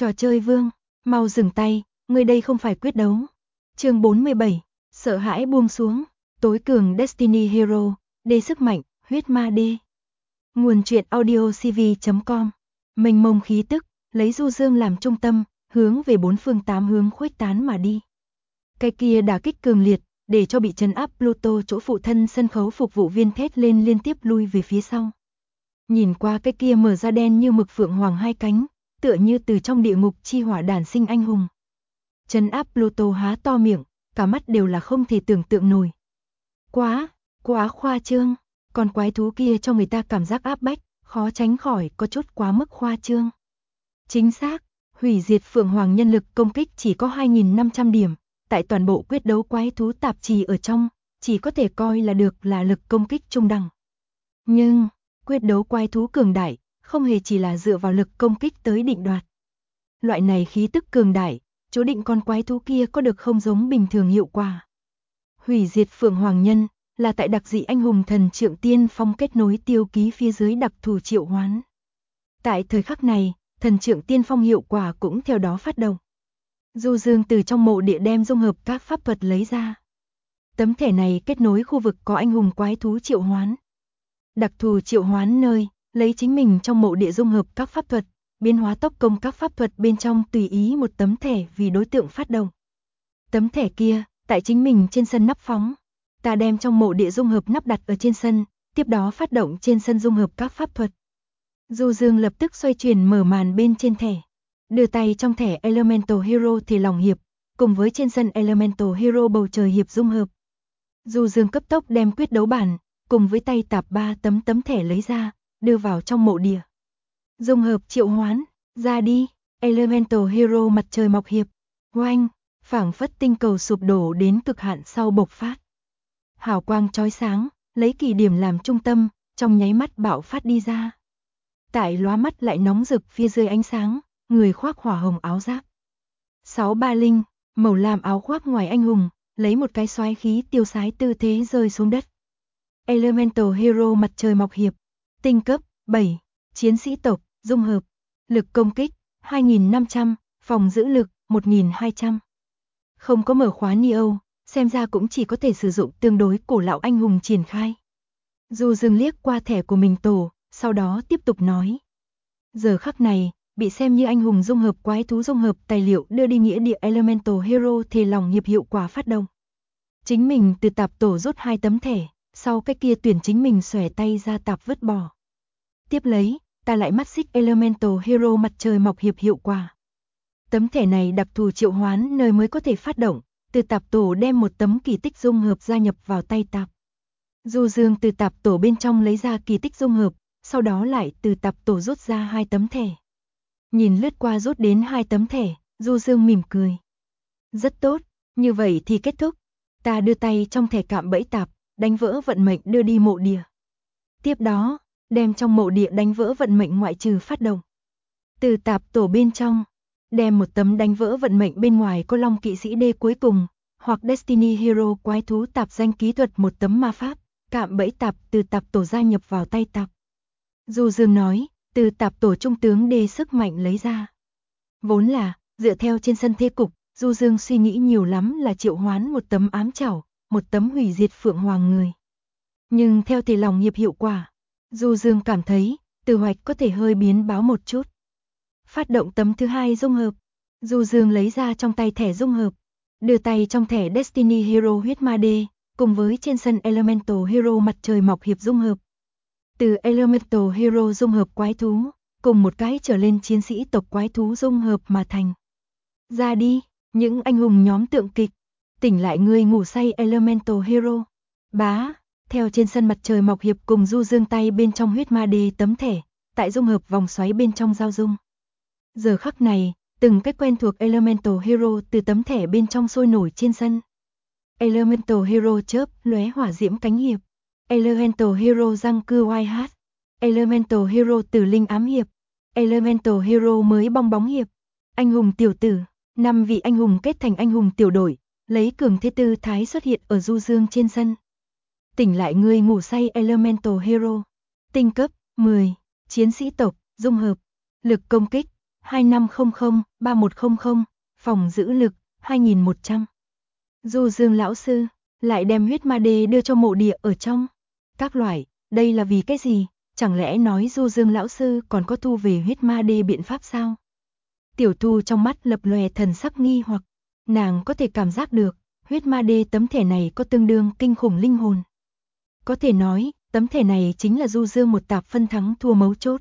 Trò chơi vương, mau dừng tay, ngươi đây không phải quyết đấu. Chương 47, sợ hãi buông xuống, tối cường Destiny Hero, đê sức mạnh, huyết ma đê. Nguồn truyện audio cv.com. Mênh mông khí tức, lấy Du Dương làm trung tâm, hướng về bốn phương tám hướng khuếch tán mà đi. Cái kia đả kích cường liệt, để cho bị trấn áp Pluto chỗ phụ thân sân khấu phục vụ viên thét lên liên tiếp lui về phía sau. Nhìn qua cái kia mở ra đen như mực phượng hoàng hai cánh, tựa như từ trong địa ngục chi hỏa đản sinh anh hùng. Trấn áp Pluto há to miệng, cả mắt đều là không thể tưởng tượng nổi. Quá khoa trương, con quái thú kia cho người ta cảm giác áp bách, khó tránh khỏi có chút quá mức khoa trương. Chính xác, hủy diệt phượng hoàng nhân lực công kích chỉ có 2.500 điểm, tại toàn bộ quyết đấu quái thú tạp trì ở trong, chỉ có thể coi là được là lực công kích trung đẳng. Nhưng, quyết đấu quái thú cường đại, không hề chỉ là dựa vào lực công kích tới định đoạt. Loại này khí tức cường đại, chú định con quái thú kia có được không giống bình thường hiệu quả. Hủy diệt phượng hoàng nhân, là tại đặc dị anh hùng thần trượng tiên phong kết nối tiêu ký phía dưới đặc thù triệu hoán. Tại thời khắc này, thần trượng tiên phong hiệu quả cũng theo đó phát động. Du Dương từ trong mộ địa đem dung hợp các pháp thuật lấy ra. Tấm thẻ này kết nối khu vực có anh hùng quái thú triệu hoán. Đặc thù triệu hoán nơi, lấy chính mình trong mộ địa dung hợp các pháp thuật, biến hóa tốc công các pháp thuật bên trong tùy ý một tấm thẻ vì đối tượng phát động. Tấm thẻ kia, tại chính mình trên sân nắp phóng. Ta đem trong mộ địa dung hợp nắp đặt ở trên sân, tiếp đó phát động trên sân dung hợp các pháp thuật. Du Dương lập tức xoay chuyển mở màn bên trên thẻ. Đưa tay trong thẻ Elemental Hero thì lòng hiệp, cùng với trên sân Elemental Hero bầu trời hiệp dung hợp. Du Dương cấp tốc đem quyết đấu bản, cùng với tay tạp 3 tấm thẻ lấy ra, đưa vào trong mộ địa. Dung hợp triệu hoán, ra đi, Elemental Hero mặt trời mọc hiệp, oanh, phảng phất tinh cầu sụp đổ đến cực hạn sau bộc phát. Hào quang chói sáng, lấy kỳ điểm làm trung tâm, trong nháy mắt bạo phát đi ra. Tại lóa mắt lại nóng rực phía dưới ánh sáng, người khoác hỏa hồng áo giáp. 630, màu lam áo khoác ngoài anh hùng, lấy một cái xoáy khí tiêu sái tư thế rơi xuống đất. Elemental Hero mặt trời mọc hiệp, tinh cấp 7, chiến sĩ tộc, dung hợp, lực công kích 2.500, phòng giữ lực 1.200. Không có mở khóa Neo, xem ra cũng chỉ có thể sử dụng tương đối cổ lão anh hùng triển khai. Du Dương liếc qua thẻ của mình tổ, sau đó tiếp tục nói. Giờ khắc này, bị xem như anh hùng dung hợp quái thú dung hợp tài liệu đưa đi nghĩa địa Elemental Hero thì lòng hiệp hiệu quả phát động. Chính mình từ tạp tổ rút 2 tấm thẻ, sau cái kia tuyển chính mình xòe tay ra tạp vứt bỏ. Tiếp lấy, ta lại mắt xích Elemental Hero mặt trời mọc hiệp hiệu quả. Tấm thẻ này đặc thù triệu hoán nơi mới có thể phát động, từ tạp tổ đem một tấm kỳ tích dung hợp gia nhập vào tay tạp. Du Dương từ tạp tổ bên trong lấy ra kỳ tích dung hợp, sau đó lại từ tạp tổ rút ra 2 tấm thẻ. Nhìn lướt qua rút đến 2 tấm thẻ, Du Dương mỉm cười. Rất tốt, như vậy thì kết thúc. Ta đưa tay trong thẻ cạm bẫy tạp, đánh vỡ vận mệnh đưa đi mộ địa. Tiếp đó, đem trong mộ địa đánh vỡ vận mệnh ngoại trừ phát động. Từ tạp tổ bên trong, đem một tấm đánh vỡ vận mệnh bên ngoài có Long Kỵ Sĩ Đê cuối cùng, hoặc Destiny Hero quái thú tạp danh ký thuật một tấm ma pháp, cạm bẫy tạp từ tạp tổ gia nhập vào tay tạp. Du Dương nói, từ tạp tổ trung tướng Đê sức mạnh lấy ra. Vốn là, dựa theo trên sân thế cục, Du Dương suy nghĩ nhiều lắm là triệu hoán một tấm ám chảo, một tấm hủy diệt phượng hoàng người. Nhưng theo thì lòng hiệp hiệu quả, Du Dương cảm thấy, từ hoạch có thể hơi biến báo một chút. Phát động tấm thứ 2 dung hợp, Du Dương lấy ra trong tay thẻ dung hợp, đưa tay trong thẻ Destiny Hero huyết ma đê, cùng với trên sân Elemental Hero mặt trời mọc hiệp dung hợp. Từ Elemental Hero dung hợp quái thú, cùng một cái trở lên chiến sĩ tộc quái thú dung hợp mà thành. Ra đi, những anh hùng nhóm tượng kịch, tỉnh lại người ngủ say Elemental Hero. Bá, theo trên sân mặt trời mọc hiệp cùng Du Dương tay bên trong huyết ma đê tấm thẻ, tại dung hợp vòng xoáy bên trong giao dung. Giờ khắc này, từng cách quen thuộc Elemental Hero từ tấm thẻ bên trong sôi nổi trên sân. Elemental Hero chớp lóe hỏa diễm cánh hiệp. Elemental Hero răng cưa White Hat. Elemental Hero tử linh ám hiệp. Elemental Hero mới bong bóng hiệp. Anh hùng tiểu tử, 5 vị anh hùng kết thành anh hùng tiểu đội, lấy cường thế tư thái xuất hiện ở Du Dương trên sân. Tỉnh lại người ngủ say Elemental Hero. Tinh cấp 10, chiến sĩ tộc, dung hợp, lực công kích 2500-3100, phòng giữ lực 2100. Du Dương lão sư lại đem huyết ma đê đưa cho mộ địa ở trong. Các loại, đây là vì cái gì? Chẳng lẽ nói Du Dương lão sư còn có thu về huyết ma đê biện pháp sao? Tiểu Thu trong mắt lập lòe thần sắc nghi hoặc, nàng có thể cảm giác được, huyết ma đê tấm thẻ này có tương đương kinh khủng linh hồn. Có thể nói, tấm thẻ này chính là Du Dương một tạp phân thắng thua mấu chốt.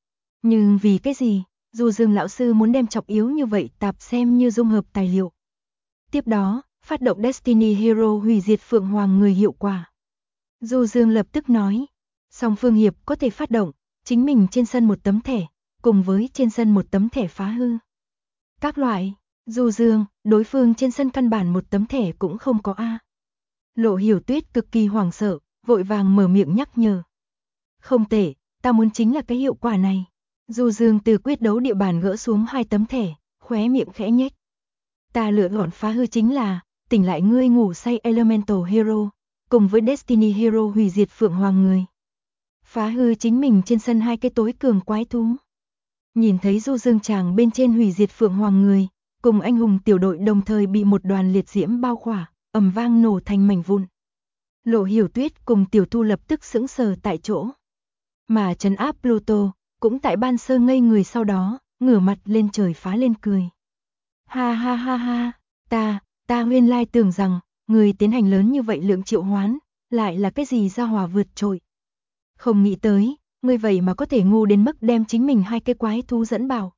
Nhưng vì cái gì, Du Dương lão sư muốn đem trọng yếu như vậy tạp xem như dung hợp tài liệu. Tiếp đó, phát động Destiny Hero hủy diệt Phượng Hoàng người hiệu quả. Du Dương lập tức nói, song phương hiệp có thể phát động, chính mình trên sân một tấm thẻ, cùng với trên sân một tấm thẻ phá hư. Các loại, Du Dương, đối phương trên sân căn bản một tấm thẻ cũng không có a. Lộ Hiểu Tuyết cực kỳ hoảng sợ, vội vàng mở miệng nhắc nhở. Không tệ, ta muốn chính là cái hiệu quả này. Du Dương từ quyết đấu địa bàn gỡ xuống 2 tấm thẻ, khóe miệng khẽ nhếch. Ta lựa chọn phá hư chính là tỉnh lại ngươi ngủ say Elemental Hero, cùng với Destiny Hero hủy diệt Phượng Hoàng người. Phá hư chính mình trên sân 2 cái tối cường quái thú. Nhìn thấy Du Dương chàng bên trên hủy diệt Phượng Hoàng người, cùng anh hùng tiểu đội đồng thời bị một đoàn liệt diễm bao khỏa, ầm vang nổ thành mảnh vụn. Lộ Hiểu Tuyết cùng Tiểu Thu lập tức sững sờ tại chỗ. Mà trấn áp Pluto cũng tại ban sơ ngây người, sau đó ngửa mặt lên trời phá lên cười. Ha ha ha ha, ta nguyên lai tưởng rằng người tiến hành lớn như vậy lượng triệu hoán, lại là cái gì ra hỏa vượt trội. Không nghĩ tới, ngươi vậy mà có thể ngu đến mức đem chính mình 2 cái quái thú dẫn bảo.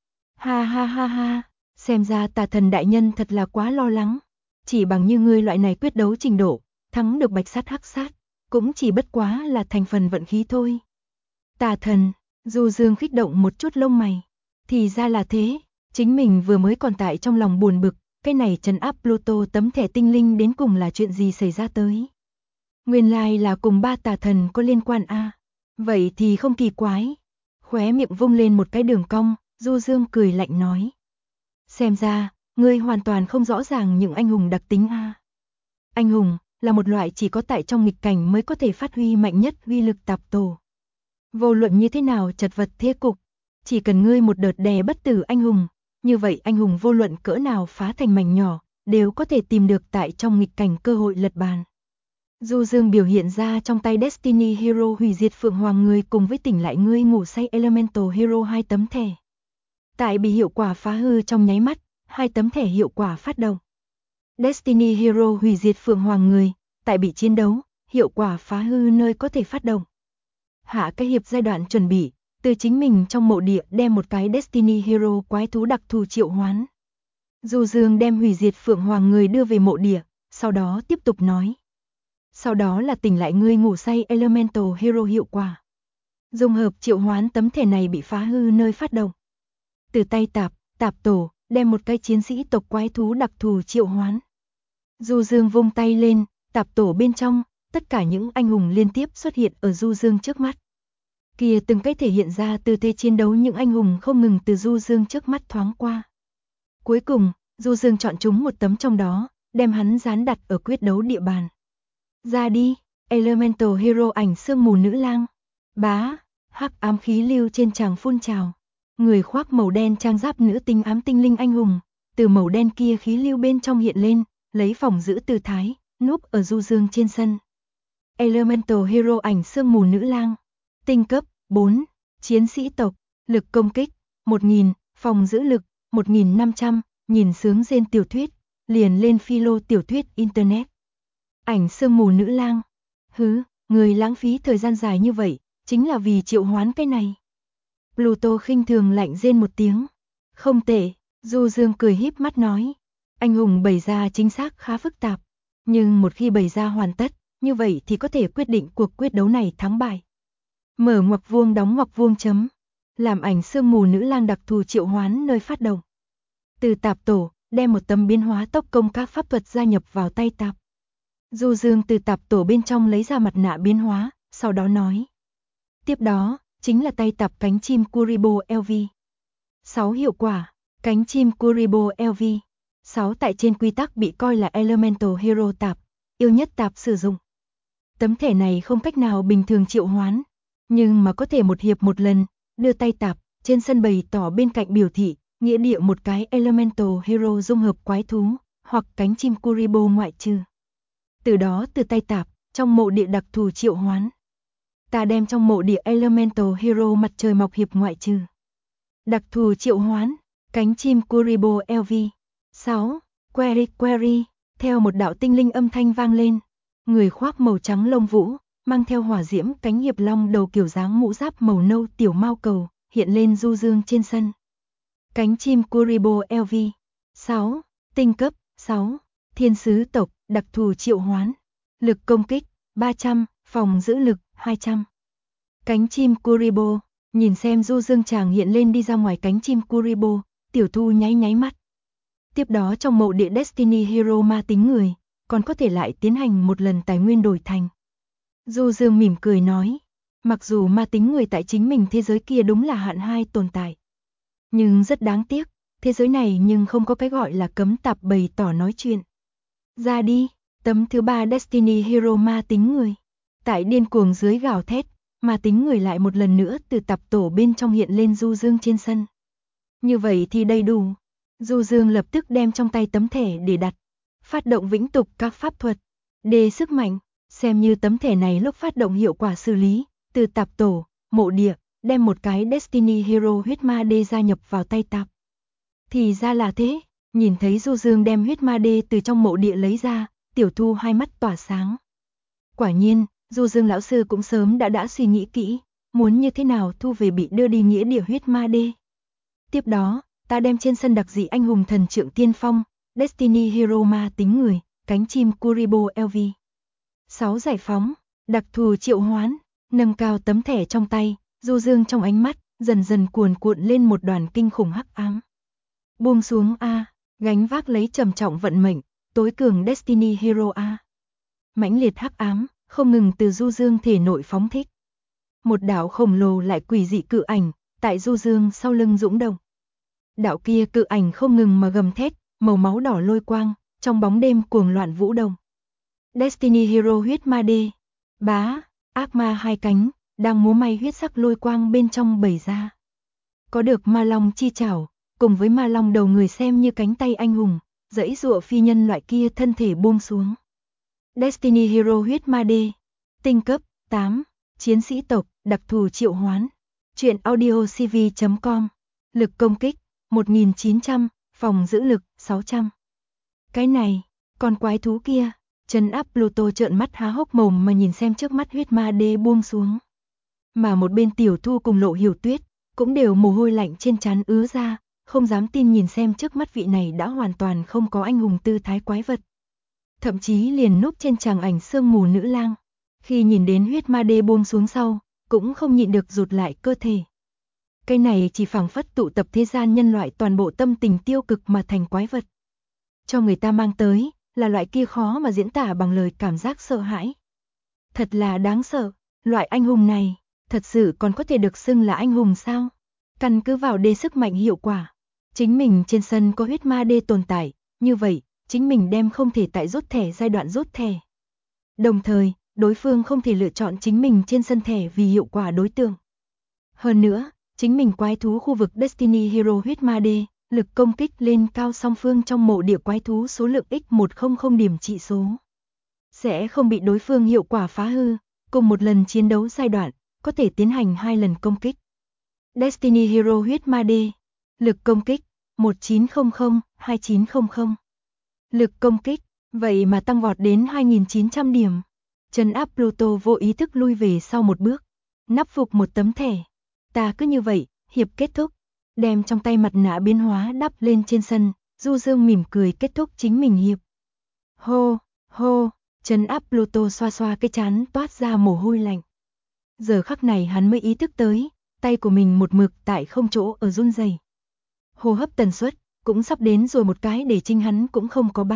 Ha ha ha ha, xem ra Tà Thần đại nhân thật là quá lo lắng. Chỉ bằng như ngươi loại này quyết đấu trình độ, thắng được bạch sát hắc sát, cũng chỉ bất quá là thành phần vận khí thôi. Tà Thần, Du Dương kích động một chút lông mày. Thì ra là thế, chính mình vừa mới còn tại trong lòng buồn bực, cái này trấn áp Pluto tấm thẻ tinh linh đến cùng là chuyện gì xảy ra tới. Nguyên lai là cùng 3 tà thần có liên quan a. Vậy thì không kỳ quái. Khóe miệng vung lên một cái đường cong, Du Dương cười lạnh nói. Xem ra, ngươi hoàn toàn không rõ ràng những anh hùng đặc tính a. Anh hùng là một loại chỉ có tại trong nghịch cảnh mới có thể phát huy mạnh nhất uy lực tạp tổ. Vô luận như thế nào chật vật thế cục, chỉ cần ngươi một đợt đè bất tử anh hùng, như vậy anh hùng vô luận cỡ nào phá thành mảnh nhỏ, đều có thể tìm được tại trong nghịch cảnh cơ hội lật bàn. Du Dương biểu hiện ra trong tay Destiny Hero hủy diệt Phượng Hoàng người cùng với tỉnh lại ngươi ngủ say Elemental Hero 2 tấm thẻ. Tại bị hiệu quả phá hư trong nháy mắt, 2 tấm thẻ hiệu quả phát động. Destiny Hero hủy diệt Phượng Hoàng người, tại bị chiến đấu, hiệu quả phá hư nơi có thể phát động. Hạ cái hiệp giai đoạn chuẩn bị, từ chính mình trong mộ địa đem một cái Destiny Hero quái thú đặc thù triệu hoán. Du Dương đem hủy diệt Phượng Hoàng người đưa về mộ địa, sau đó tiếp tục nói. Sau đó là tỉnh lại ngươi ngủ say Elemental Hero hiệu quả. Dung hợp triệu hoán tấm thẻ này bị phá hư nơi phát động. Từ tay tạp tổ, đem một cái chiến sĩ tộc quái thú đặc thù triệu hoán. Du Dương vung tay lên, tạp tổ bên trong, tất cả những anh hùng liên tiếp xuất hiện ở Du Dương trước mắt. Kia từng cái thể hiện ra tư thế chiến đấu những anh hùng không ngừng từ Du Dương trước mắt thoáng qua. Cuối cùng, Du Dương chọn chúng một tấm trong đó, đem hắn dán đặt ở quyết đấu địa bàn. Ra đi, Elemental Hero ảnh sương mù nữ lang. Bá, hắc ám khí lưu trên tràng phun trào. Người khoác màu đen trang giáp nữ tinh ám tinh linh anh hùng, từ màu đen kia khí lưu bên trong hiện lên, lấy phòng giữ tư thái, núp ở Du Dương trên sân. Elemental Hero ảnh sương mù nữ lang. Tinh cấp 4, chiến sĩ tộc, lực công kích 1000, phòng giữ lực 1500, nhìn sướng rên tiểu thuyết, liền lên philo tiểu thuyết internet. Ảnh sương mù nữ lang. Hứ, người lãng phí thời gian dài như vậy, chính là vì triệu hoán cái này. Pluto khinh thường lạnh rên một tiếng. Không tệ, Du Dương cười híp mắt nói. Anh hùng bày ra chính xác khá phức tạp, nhưng một khi bày ra hoàn tất, như vậy thì có thể quyết định cuộc quyết đấu này thắng bại. Mở ngoặc vuông đóng ngoặc vuông chấm. Làm ảnh sương mù nữ lang đặc thù triệu hoán nơi phát động. Từ tạp tổ, đem một tấm biến hóa tốc công các pháp thuật gia nhập vào tay tạp. Du Dương từ tạp tổ bên trong lấy ra mặt nạ biến hóa, sau đó nói. Tiếp đó, chính là tay tạp cánh chim Kuribo LV. 6 hiệu quả, cánh chim Kuribo LV. 6 tại trên quy tắc bị coi là Elemental Hero tạp, yêu nhất tạp sử dụng. Tấm thẻ này không cách nào bình thường triệu hoán, nhưng mà có thể một hiệp một lần, đưa tay tạp, trên sân bày tỏ bên cạnh biểu thị, nghĩa địa một cái Elemental Hero dung hợp quái thú, hoặc cánh chim Kuribo ngoại trừ. Từ đó từ tay tạp, trong mộ địa đặc thù triệu hoán. Ta đem trong mộ địa Elemental Hero mặt trời mọc hiệp ngoại trừ. Đặc thù triệu hoán, cánh chim Kuribo LV. 6. Query, theo một đạo tinh linh âm thanh vang lên. Người khoác màu trắng lông vũ, mang theo hỏa diễm cánh hiệp long đầu kiểu dáng mũ giáp màu nâu tiểu mao cầu, hiện lên du dương trên sân. Cánh chim Kuribo LV. 6. Tinh cấp, 6. Thiên sứ tộc, đặc thù triệu hoán. Lực công kích, 300, phòng giữ lực, 200. Cánh chim Kuribo, nhìn xem du dương chàng hiện lên đi ra ngoài cánh chim Kuribo, tiểu thu nháy mắt. Tiếp đó trong mộ địa Destiny Hero ma tính người, còn có thể lại tiến hành một lần tài nguyên đổi thành. Du dương mỉm cười nói, mặc dù ma tính người tại chính mình thế giới kia đúng là hạn 2 tồn tại. Nhưng rất đáng tiếc, thế giới này nhưng không có cái gọi là cấm tạp bày tỏ nói chuyện. Ra đi, tấm thứ 3 Destiny Hero ma tính người. Tại điên cuồng dưới gào thét, ma tính người lại một lần nữa từ tạp tổ bên trong hiện lên du dương trên sân. Như vậy thì đầy đủ. Du dương lập tức đem trong tay tấm thẻ để đặt. Phát động vĩnh tục các pháp thuật. Đề sức mạnh, xem như tấm thẻ này lúc phát động hiệu quả xử lý, từ tạp tổ, mộ địa, đem một cái Destiny Hero huyết ma đê gia nhập vào tay tạp. Thì ra là thế, nhìn thấy du dương đem huyết ma đê từ trong mộ địa lấy ra, tiểu thu hai mắt tỏa sáng. Quả nhiên, du dương lão sư cũng sớm đã suy nghĩ kỹ, muốn như thế nào thu về bị đưa đi nghĩa địa huyết ma đê. Tiếp đó, ta đem trên sân đặc dị anh hùng thần trượng tiên phong, Destiny Hero ma tính người, cánh chim Kuribo LV. 6 giải phóng, đặc thù triệu hoán, nâng cao tấm thẻ trong tay, du dương trong ánh mắt, dần dần cuồn cuộn lên một đoàn kinh khủng hắc ám. Buông xuống A, gánh vác lấy trầm trọng vận mệnh, tối cường Destiny Hero A. Mãnh liệt hắc ám, không ngừng từ du dương thể nội phóng thích. Một đạo khổng lồ lại quỷ dị cự ảnh, tại du dương sau lưng dũng động. Đạo kia cự ảnh không ngừng mà gầm thét, màu máu đỏ lôi quang, trong bóng đêm cuồng loạn vũ động. Destiny Hero huyết ma đê. Bá, ác ma hai cánh, đang múa may huyết sắc lôi quang bên trong bầy ra. Có được ma long chi chảo, cùng với ma long đầu người xem như cánh tay anh hùng, dãy dụa phi nhân loại kia thân thể buông xuống. Destiny Hero huyết ma đê. Tinh cấp, 8. Chiến sĩ tộc, đặc thù triệu hoán. Truyện audio cv.com. Lực công kích, 1900, phòng giữ lực, 600. Cái này, con quái thú kia, trấn áp Pluto trợn mắt há hốc mồm mà nhìn xem trước mắt huyết ma đê buông xuống. Mà một bên tiểu thu cùng Lộ Hiểu Tuyết, cũng đều mồ hôi lạnh trên trán ứa ra, không dám tin nhìn xem trước mắt vị này đã hoàn toàn không có anh hùng tư thái quái vật. Thậm chí liền núp trên tràng ảnh sương mù nữ lang, khi nhìn đến huyết ma đê buông xuống sau, cũng không nhịn được rụt lại cơ thể. Cái này chỉ phảng phất tụ tập thế gian nhân loại toàn bộ tâm tình tiêu cực mà thành quái vật. Cho người ta mang tới, là loại kia khó mà diễn tả bằng lời cảm giác sợ hãi. Thật là đáng sợ, loại anh hùng này, thật sự còn có thể được xưng là anh hùng sao? Căn cứ vào đê sức mạnh hiệu quả. Chính mình trên sân có huyết ma đê tồn tại, như vậy, chính mình đem không thể tại rút thẻ giai đoạn rút thẻ. Đồng thời, đối phương không thể lựa chọn chính mình trên sân thẻ vì hiệu quả đối tượng. Hơn nữa, chính mình quái thú khu vực Destiny Hero huyết ma đê, lực công kích lên cao song phương trong mộ địa quái thú số lượng x100 điểm trị số. Sẽ không bị đối phương hiệu quả phá hư, cùng một lần chiến đấu giai đoạn, có thể tiến hành 2 lần công kích. Destiny Hero huyết ma đê, lực công kích, 1900, 2900. Lực công kích, vậy mà tăng vọt đến 2900 điểm. Trấn áp Pluto vô ý thức lui về sau một bước, nắp phục một tấm thẻ. Ta cứ như vậy, hiệp kết thúc, đem trong tay mặt nạ biến hóa đắp lên trên sân, du dương mỉm cười kết thúc chính mình hiệp. Hô, hô, trấn áp Pluto xoa xoa cái trán toát ra mồ hôi lạnh. Giờ khắc này hắn mới ý thức tới, tay của mình một mực tại không chỗ ở run rẩy. Hô hấp tần suất cũng sắp đến rồi một cái để chính hắn cũng không có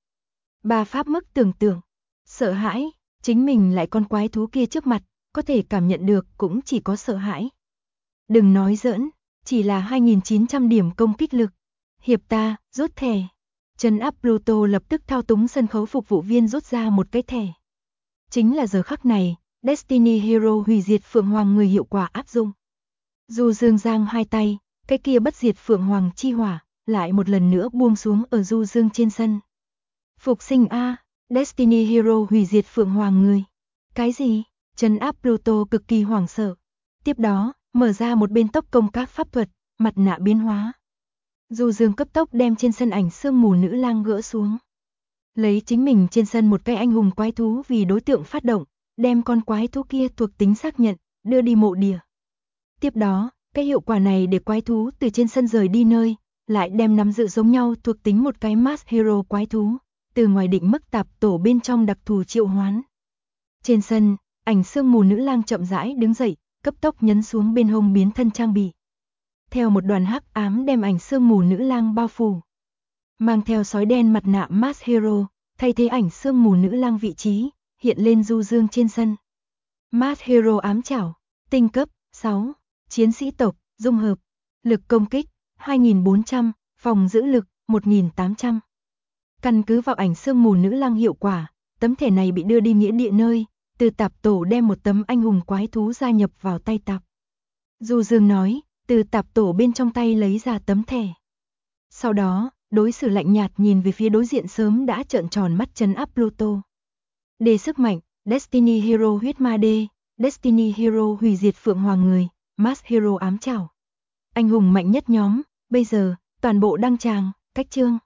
ba pháp mức tưởng tượng. Sợ hãi, chính mình lại con quái thú kia trước mặt, có thể cảm nhận được cũng chỉ có sợ hãi. Đừng nói giỡn, chỉ là 2900 điểm công kích lực. Hiệp ta, rút thẻ. Trấn áp Pluto lập tức thao túng sân khấu phục vụ viên rút ra một cái thẻ. Chính là giờ khắc này, Destiny Hero hủy diệt Phượng Hoàng người hiệu quả áp dụng. Du Dương giang hai tay, cái kia bất diệt phượng hoàng chi hỏa, lại một lần nữa buông xuống ở Du Dương trên sân. Phục sinh A, Destiny Hero hủy diệt phượng hoàng người. Cái gì? Trấn áp Pluto cực kỳ hoảng sợ. Tiếp đó, mở ra một bên tốc công các pháp thuật, mặt nạ biến hóa. Du Dương cấp tốc đem trên sân ảnh sương mù nữ lang gỡ xuống. Lấy chính mình trên sân một cái anh hùng quái thú vì đối tượng phát động, đem con quái thú kia thuộc tính xác nhận, đưa đi mộ địa. Tiếp đó, cái hiệu quả này để quái thú từ trên sân rời đi nơi, lại đem nắm giữ giống nhau thuộc tính một cái Mass Hero quái thú, từ ngoài định mức tạp tổ bên trong đặc thù triệu hoán. Trên sân, ảnh sương mù nữ lang chậm rãi đứng dậy, cấp tốc nhấn xuống bên hông biến thân trang bị. Theo một đoàn hắc ám đem ảnh sương mù nữ lang bao phủ. Mang theo sói đen mặt nạ Mass Hero, thay thế ảnh sương mù nữ lang vị trí, hiện lên Du Dương trên sân. Mass Hero ám chảo, tinh cấp, 6, chiến sĩ tộc, dung hợp, lực công kích, 2400, phòng giữ lực, 1800. Căn cứ vào ảnh sương mù nữ lang hiệu quả, tấm thẻ này bị đưa đi nghĩa địa nơi, từ tạp tổ đem một tấm anh hùng quái thú gia nhập vào tay tạp. Du Dương nói, từ tạp tổ bên trong tay lấy ra tấm thẻ. Sau đó, đối xử lạnh nhạt nhìn về phía đối diện sớm đã trợn tròn mắt trấn áp Pluto. Đề sức mạnh, Destiny Hero huyết ma đê, Destiny Hero hủy diệt phượng hoàng người, Mass Hero ám chảo. Anh hùng mạnh nhất nhóm, bây giờ, toàn bộ đăng tràng, cách chương.